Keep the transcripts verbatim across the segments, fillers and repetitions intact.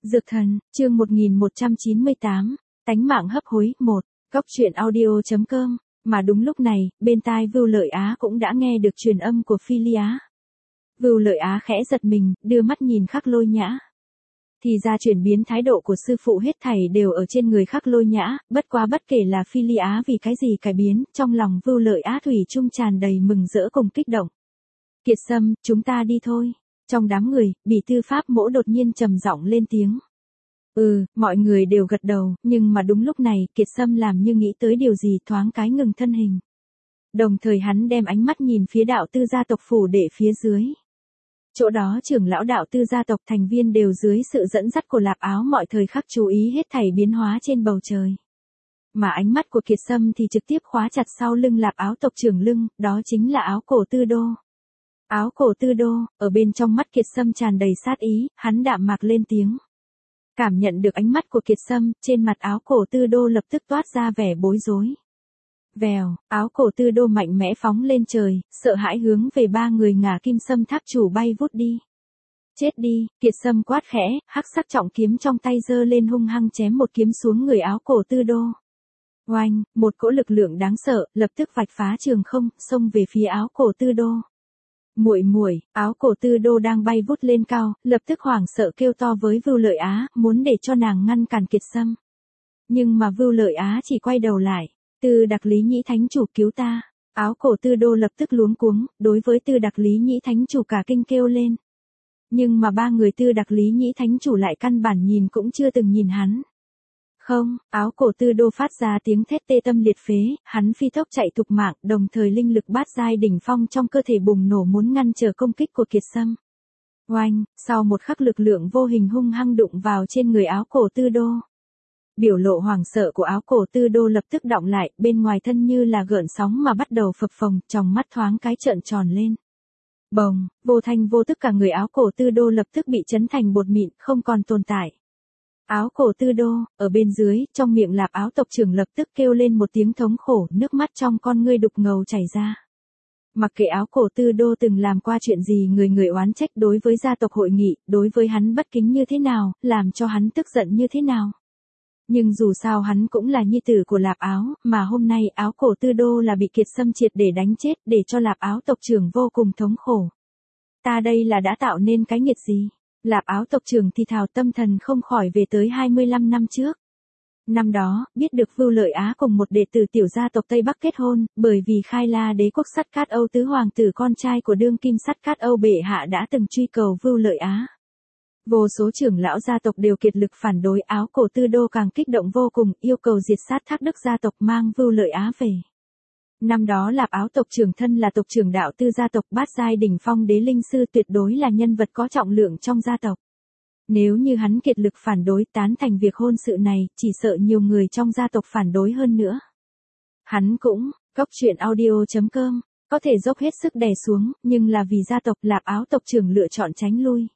Dược thần, chương một nghìn một trăm chín mươi tám, tánh mạng hấp hối, một, Cóc truyện audio chấm com, mà đúng lúc này, bên tai Vưu Lợi Á cũng đã nghe được truyền âm của Phi Ly Á. Vưu Lợi Á khẽ giật mình, đưa mắt nhìn Khắc Lôi Nhã. Thì ra chuyển biến thái độ của sư phụ hết thảy đều ở trên người Khắc Lôi Nhã, bất quá bất kể là Phi Ly Á vì cái gì cải biến, trong lòng Vưu Lợi Á thủy chung tràn đầy mừng rỡ cùng kích động. Kiệt Sâm, chúng ta đi thôi. Trong đám người, Bỉ Tư Pháp Mỗ đột nhiên trầm giọng lên tiếng. Ừ, mọi người đều gật đầu, nhưng mà đúng lúc này, Kiệt Sâm làm như nghĩ tới điều gì thoáng cái ngừng thân hình. Đồng thời hắn đem ánh mắt nhìn phía đạo tư gia tộc phủ đệ phía dưới. Chỗ đó trưởng lão đạo tư gia tộc thành viên đều dưới sự dẫn dắt của Lạp Áo mọi thời khắc chú ý hết thảy biến hóa trên bầu trời. Mà ánh mắt của Kiệt Sâm thì trực tiếp khóa chặt sau lưng Lạp Áo tộc trưởng lưng, đó chính là áo cổ tư đô. Áo cổ tư đô, ở bên trong mắt Kiệt Sâm tràn đầy sát ý, hắn đạm mạc lên tiếng. Cảm nhận được ánh mắt của Kiệt Sâm, trên mặt áo cổ tư đô lập tức toát ra vẻ bối rối. Vèo, áo cổ tư đô mạnh mẽ phóng lên trời, sợ hãi hướng về ba người Ngà Kim Sâm tháp chủ bay vút đi. Chết đi, Kiệt Sâm quát khẽ, hắc sắc trọng kiếm trong tay giơ lên hung hăng chém một kiếm xuống người áo cổ tư đô. Oanh, một cỗ lực lượng đáng sợ, lập tức vạch phá trường không, xông về phía áo cổ tư đô. Muội muội, áo cổ tư đô đang bay vút lên cao, lập tức hoảng sợ kêu to với Vưu Lợi Á, muốn để cho nàng ngăn cản Kiệt Sâm. Nhưng mà Vưu Lợi Á chỉ quay đầu lại, Tư Đặc Lý Nhĩ Thánh Chủ cứu ta. Áo cổ tư đô lập tức luống cuống, đối với Tư Đặc Lý Nhĩ Thánh Chủ cả kinh kêu lên. Nhưng mà ba người Tư Đặc Lý Nhĩ Thánh Chủ lại căn bản nhìn cũng chưa từng nhìn hắn. Không, áo cổ tư đô phát ra tiếng thét tê tâm liệt phế, hắn phi tốc chạy thục mạng, đồng thời linh lực bát giai đỉnh phong trong cơ thể bùng nổ muốn ngăn trở công kích của Kiệt Sâm. Oanh, sau một khắc lực lượng vô hình hung hăng đụng vào trên người áo cổ tư đô. Biểu lộ hoảng sợ của áo cổ tư đô lập tức đọng lại, bên ngoài thân như là gợn sóng mà bắt đầu phập phồng, trong mắt thoáng cái trợn tròn lên. Bồng, vô thanh vô tức cả người áo cổ tư đô lập tức bị chấn thành bột mịn, không còn tồn tại. Áo cổ tư đô, ở bên dưới, trong miệng Lạp Áo tộc trưởng lập tức kêu lên một tiếng thống khổ, nước mắt trong con ngươi đục ngầu chảy ra. Mặc kệ áo cổ tư đô từng làm qua chuyện gì người người oán trách đối với gia tộc hội nghị, đối với hắn bất kính như thế nào, làm cho hắn tức giận như thế nào. Nhưng dù sao hắn cũng là nhi tử của Lạp Áo, mà hôm nay áo cổ tư đô là bị Kiệt Sâm triệt để đánh chết để cho Lạp Áo tộc trưởng vô cùng thống khổ. Ta đây là đã tạo nên cái nghiệt gì? Lạp Áo tộc trưởng thì thào tâm thần không khỏi về tới hai mươi lăm năm trước. Năm đó, biết được Vưu Lợi Á cùng một đệ tử tiểu gia tộc Tây Bắc kết hôn, bởi vì Khai La đế quốc Sắt Cát Âu tứ hoàng tử con trai của đương kim Sắt Cát Âu bệ hạ đã từng truy cầu Vưu Lợi Á. Vô số trưởng lão gia tộc đều kiệt lực phản đối, áo cổ tư đô càng kích động vô cùng, yêu cầu diệt sát Thác Đức gia tộc mang Vưu Lợi Á về. Năm đó Lạp Áo tộc trưởng thân là tộc trưởng đạo tư gia tộc bát giai đỉnh phong đế linh sư tuyệt đối là nhân vật có trọng lượng trong gia tộc. Nếu như hắn kiệt lực phản đối tán thành việc hôn sự này, chỉ sợ nhiều người trong gia tộc phản đối hơn nữa. Hắn cũng, Cóc truyện audio chấm com, có thể dốc hết sức đè xuống, nhưng là vì gia tộc Lạp Áo tộc trưởng lựa chọn tránh lui.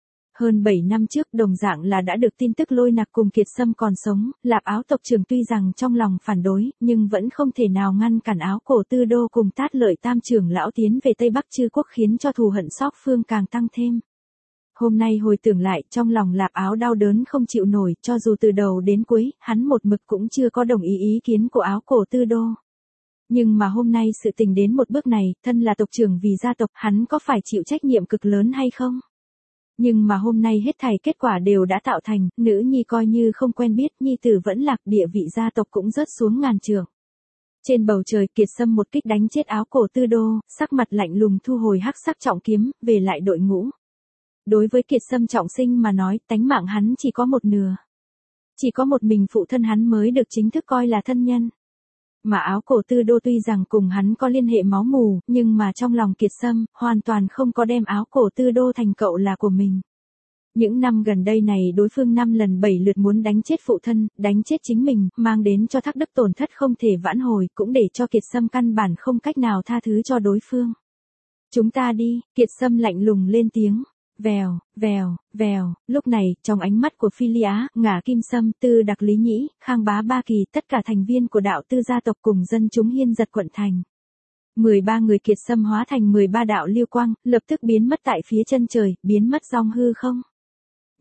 Hơn bảy năm trước đồng dạng là đã được tin tức Lôi Nặc cùng Kiệt Sâm còn sống, Lạp Áo tộc trưởng tuy rằng trong lòng phản đối, nhưng vẫn không thể nào ngăn cản áo cổ tư đô cùng Tát Lợi tam trưởng lão tiến về Tây Bắc Chư quốc khiến cho thù hận sóc phương càng tăng thêm. Hôm nay hồi tưởng lại, trong lòng Lạp Áo đau đớn không chịu nổi, cho dù từ đầu đến cuối, hắn một mực cũng chưa có đồng ý ý kiến của áo cổ tư đô. Nhưng mà hôm nay sự tình đến một bước này, thân là tộc trưởng vì gia tộc, hắn có phải chịu trách nhiệm cực lớn hay không? Nhưng mà hôm nay hết thảy kết quả đều đã tạo thành, nữ nhi coi như không quen biết, nhi tử vẫn lạc, địa vị gia tộc cũng rớt xuống ngàn trượng. Trên bầu trời Kiệt Sâm một kích đánh chết áo cổ tư đô, sắc mặt lạnh lùng thu hồi hắc sắc trọng kiếm, về lại đội ngũ. Đối với Kiệt Sâm trọng sinh mà nói, tánh mạng hắn chỉ có một nửa. Chỉ có một mình phụ thân hắn mới được chính thức coi là thân nhân. Mà áo cổ tư đô tuy rằng cùng hắn có liên hệ máu mù, nhưng mà trong lòng Kiệt Sâm, hoàn toàn không có đem áo cổ tư đô thành cậu là của mình. Những năm gần đây này đối phương năm lần bảy lượt muốn đánh chết phụ thân, đánh chết chính mình, mang đến cho Thác Đức tổn thất không thể vãn hồi, cũng để cho Kiệt Sâm căn bản không cách nào tha thứ cho đối phương. Chúng ta đi, Kiệt Sâm lạnh lùng lên tiếng. Vèo, vèo, vèo, lúc này, trong ánh mắt của Phi Ly Á, Ngà Kim Sâm, Tư Đặc Lý Nhĩ, Khang Bá Ba Kỳ, tất cả thành viên của đạo tư gia tộc cùng dân chúng Hiên Giật quận thành. mười ba người Kiệt Sâm hóa thành mười ba đạo lưu quang, lập tức biến mất tại phía chân trời, biến mất trong hư không.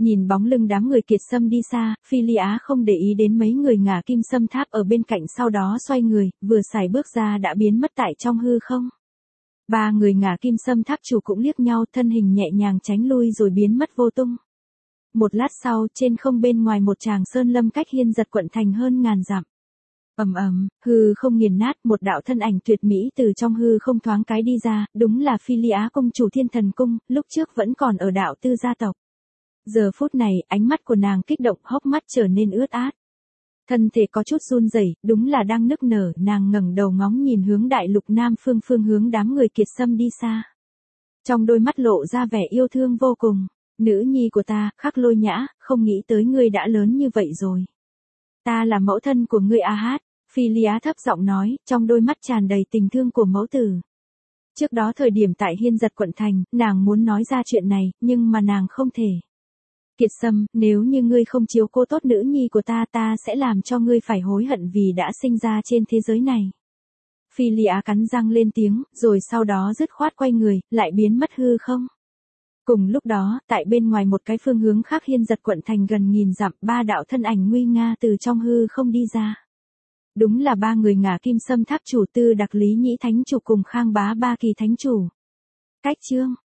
Nhìn bóng lưng đám người Kiệt Sâm đi xa, Phi Ly Á không để ý đến mấy người ngả kim sâm tháp ở bên cạnh, sau đó xoay người, vừa xài bước ra đã biến mất tại trong hư không. Ba người ngả kim sâm tháp chủ cũng liếc nhau, thân hình nhẹ nhàng tránh lui rồi biến mất vô tung. Một lát sau, trên không bên ngoài một tràng sơn lâm cách Hiên Giật quận thành hơn ngàn dặm. Ầm ầm, hư không nghiền nát, một đạo thân ảnh tuyệt mỹ từ trong hư không thoáng cái đi ra, đúng là Phi Ly Á công chủ Thiên Thần Cung, lúc trước vẫn còn ở đạo Tư gia tộc. Giờ phút này, ánh mắt của nàng kích động, hốc mắt trở nên ướt át. Thân thể có chút run rẩy, đúng là đang nức nở, nàng ngẩng đầu ngóng nhìn hướng đại lục Nam phương phương hướng đám người Kiệt Sâm đi xa. Trong đôi mắt lộ ra vẻ yêu thương vô cùng. Nữ nhi của ta, Khắc Lôi Nhã, không nghĩ tới ngươi đã lớn như vậy rồi. Ta là mẫu thân của ngươi A Hát, Phi Ly Á thấp giọng nói, trong đôi mắt tràn đầy tình thương của mẫu tử. Trước đó thời điểm tại Hiên Giật quận thành, nàng muốn nói ra chuyện này, nhưng mà nàng không thể. Kiệt Sâm, nếu như ngươi không chiếu cố tốt nữ nhi của ta, ta sẽ làm cho ngươi phải hối hận vì đã sinh ra trên thế giới này. Phi Ly Á cắn răng lên tiếng, rồi sau đó dứt khoát quay người, lại biến mất hư không. Cùng lúc đó, tại bên ngoài một cái phương hướng khác Hiên Giật quận thành gần nghìn dặm, ba đạo thân ảnh nguy nga từ trong hư không đi ra. Đúng là ba người ngả kim sâm tháp chủ Tư Đặc Lý Nhĩ Thánh chủ cùng Khang Bá Ba Kỳ Thánh chủ. Cách chương